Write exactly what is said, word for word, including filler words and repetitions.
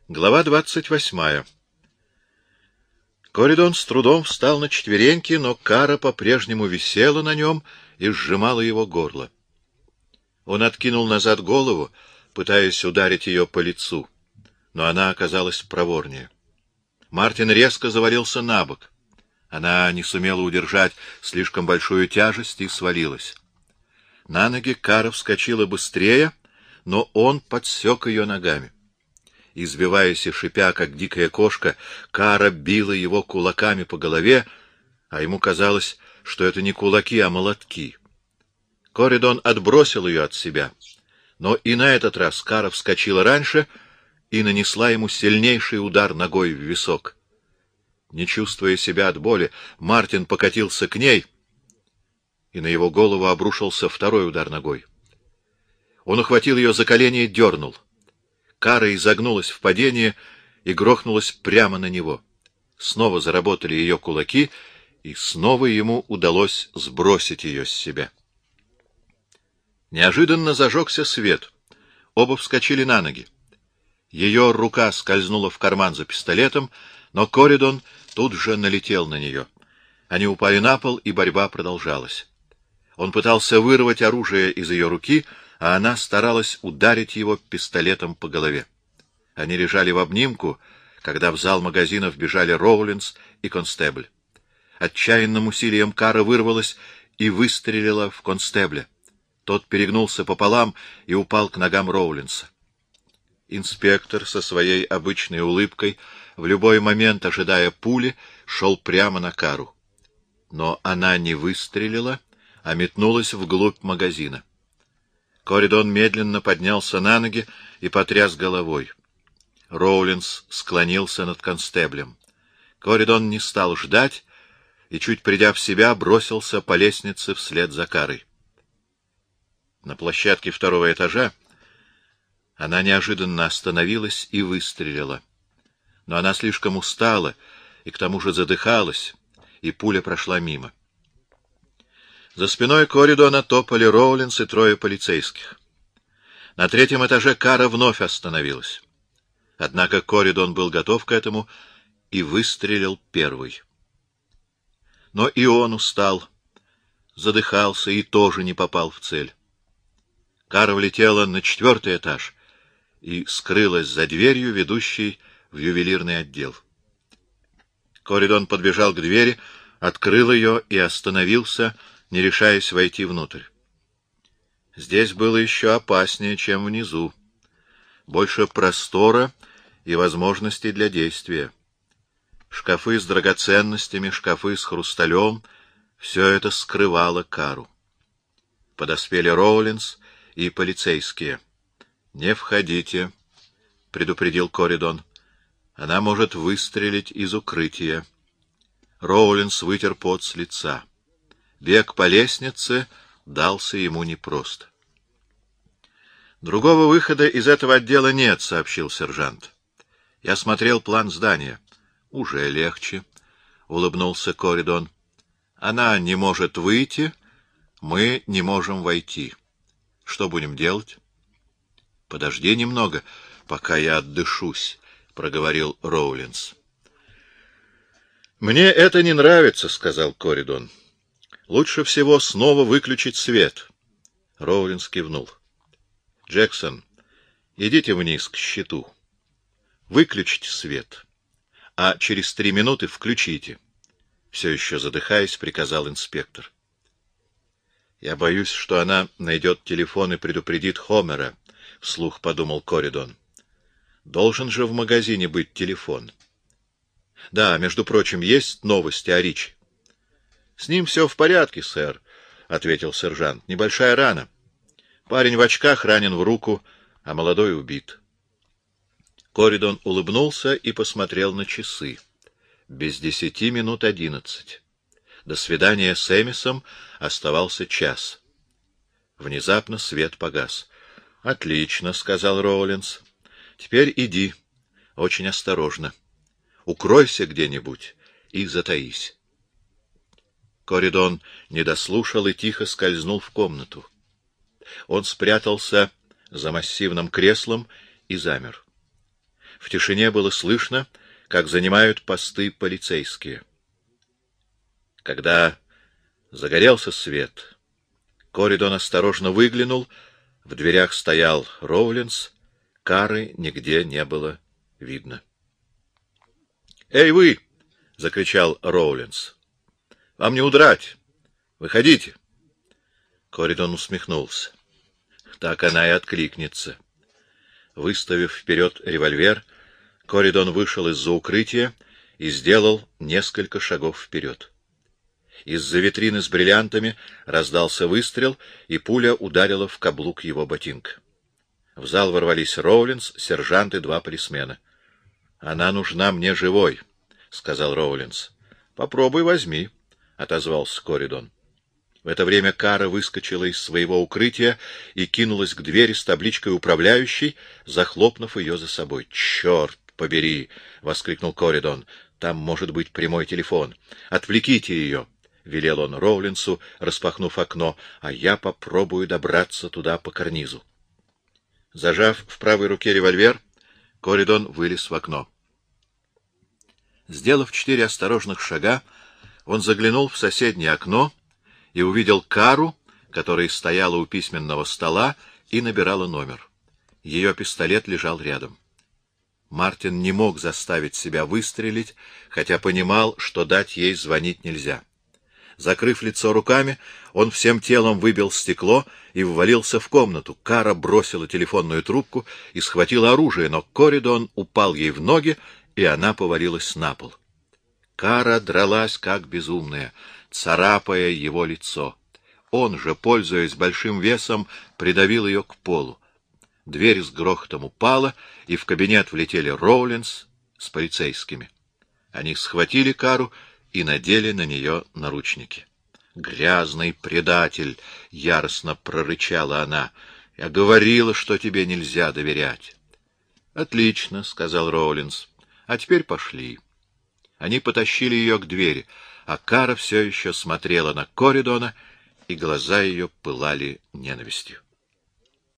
Глава двадцать восьмая. Коридон с трудом встал на четвереньки, но кара по-прежнему висела на нем и сжимала его горло. Он откинул назад голову, пытаясь ударить ее по лицу, но она оказалась проворнее. Мартин резко завалился на бок. Она не сумела удержать слишком большую тяжесть и свалилась. На ноги кара вскочила быстрее, но он подсек ее ногами. Избиваясь и шипя, как дикая кошка, кара била его кулаками по голове, а ему казалось, что это не кулаки, а молотки. Коридон отбросил ее от себя, но и на этот раз кара вскочила раньше и нанесла ему сильнейший удар ногой в висок. Не чувствуя себя от боли, Мартин покатился к ней, и на его голову обрушился второй удар ногой. Он ухватил ее за колени и дернул. Кара изогнулась в падении и грохнулась прямо на него. Снова заработали ее кулаки, и снова ему удалось сбросить ее с себя. Неожиданно зажегся свет. Оба вскочили на ноги. Ее рука скользнула в карман за пистолетом, но Коридон тут же налетел на нее. Они упали на пол, и борьба продолжалась. Он пытался вырвать оружие из ее руки, а она старалась ударить его пистолетом по голове. Они лежали в обнимку, когда в зал магазина вбежали Роулинс и констебль. Отчаянным усилием кара вырвалась и выстрелила в констебля. Тот перегнулся пополам и упал к ногам Роулинса. Инспектор со своей обычной улыбкой, в любой момент ожидая пули, шел прямо на кару. Но она не выстрелила, а метнулась вглубь магазина. Коридон медленно поднялся на ноги и потряс головой. Роулинс склонился над констеблем. Коридон не стал ждать и, чуть придя в себя, бросился по лестнице вслед за карой. На площадке второго этажа она неожиданно остановилась и выстрелила. Но она слишком устала и к тому же задыхалась, и пуля прошла мимо. За спиной Коридона топали Роулинс и трое полицейских. На третьем этаже кара вновь остановилась. Однако Коридон был готов к этому и выстрелил первый. Но и он устал, задыхался и тоже не попал в цель. Кара влетела на четвертый этаж и скрылась за дверью, ведущей в ювелирный отдел. Коридон подбежал к двери, открыл ее и остановился, не решаясь войти внутрь. Здесь было еще опаснее, чем внизу. Больше простора и возможностей для действия. Шкафы с драгоценностями, шкафы с хрусталем — все это скрывало кару. Подоспели Роулинс и полицейские. — Не входите, — предупредил Коридон. — Она может выстрелить из укрытия. Роулинс вытер пот с лица. Бег по лестнице дался ему непросто. — Другого выхода из этого отдела нет, — сообщил сержант. — Я смотрел план здания. — Уже легче, — улыбнулся Коридон. — Она не может выйти, мы не можем войти. Что будем делать? — Подожди немного, пока я отдышусь, — проговорил Роулинс. — Мне это не нравится, — сказал Коридон. — Лучше всего снова выключить свет. Роулинс кивнул. — Джексон, идите вниз к щиту. Выключите свет, а через три минуты включите. Все еще задыхаясь, приказал инспектор. — Я боюсь, что она найдет телефон и предупредит Хомера, — вслух подумал Коридон. — Должен же в магазине быть телефон. — Да, между прочим, есть новости о Ричи. — С ним все в порядке, сэр, — ответил сержант. — Небольшая рана. Парень в очках ранен в руку, а молодой убит. Коридон улыбнулся и посмотрел на часы. Без десяти минут одиннадцать. До свидания с Эмисом оставался час. Внезапно свет погас. — Отлично, — сказал Роулинс. — Теперь иди. Очень осторожно. Укройся где-нибудь и затаись. Коридон не дослушал и тихо скользнул в комнату. Он спрятался за массивным креслом и замер. В тишине было слышно, как занимают посты полицейские. Когда загорелся свет, Коридон осторожно выглянул. В дверях стоял Роулинс. Кары нигде не было видно. — Эй, вы! — закричал Роулинс. — Вам не удрать! Выходите! Коридон усмехнулся. Так она и откликнется. Выставив вперед револьвер, Коридон вышел из-за укрытия и сделал несколько шагов вперед. Из-за витрины с бриллиантами раздался выстрел, и пуля ударила в каблук его ботинка. В зал ворвались Роулинс, сержант и два полисмена. — Она нужна мне живой, — сказал Роулинс. — Попробуй возьми, — отозвался Коридон. В это время Кара выскочила из своего укрытия и кинулась к двери с табличкой «Управляющий», захлопнув ее за собой. — Черт побери! — воскликнул Коридон. — Там может быть прямой телефон. — Отвлеките ее! — велел он Роулинсу, распахнув окно, — а я попробую добраться туда по карнизу. Зажав в правой руке револьвер, Коридон вылез в окно. Сделав четыре осторожных шага, он заглянул в соседнее окно и увидел Кару, которая стояла у письменного стола и набирала номер. Ее пистолет лежал рядом. Мартин не мог заставить себя выстрелить, хотя понимал, что дать ей звонить нельзя. Закрыв лицо руками, он всем телом выбил стекло и ввалился в комнату. Кара бросила телефонную трубку и схватила оружие, но Коридон упал ей в ноги, и она повалилась на пол. Кара дралась, как безумная, царапая его лицо. Он же, пользуясь большим весом, придавил ее к полу. Дверь с грохотом упала, и в кабинет влетели Роулинс с полицейскими. Они схватили Кару и надели на нее наручники. «Грязный предатель!» — яростно прорычала она. «Я говорила, что тебе нельзя доверять». «Отлично», — сказал Роулинс. «А теперь пошли». Они потащили ее к двери, а Кара все еще смотрела на Коридона, и глаза ее пылали ненавистью.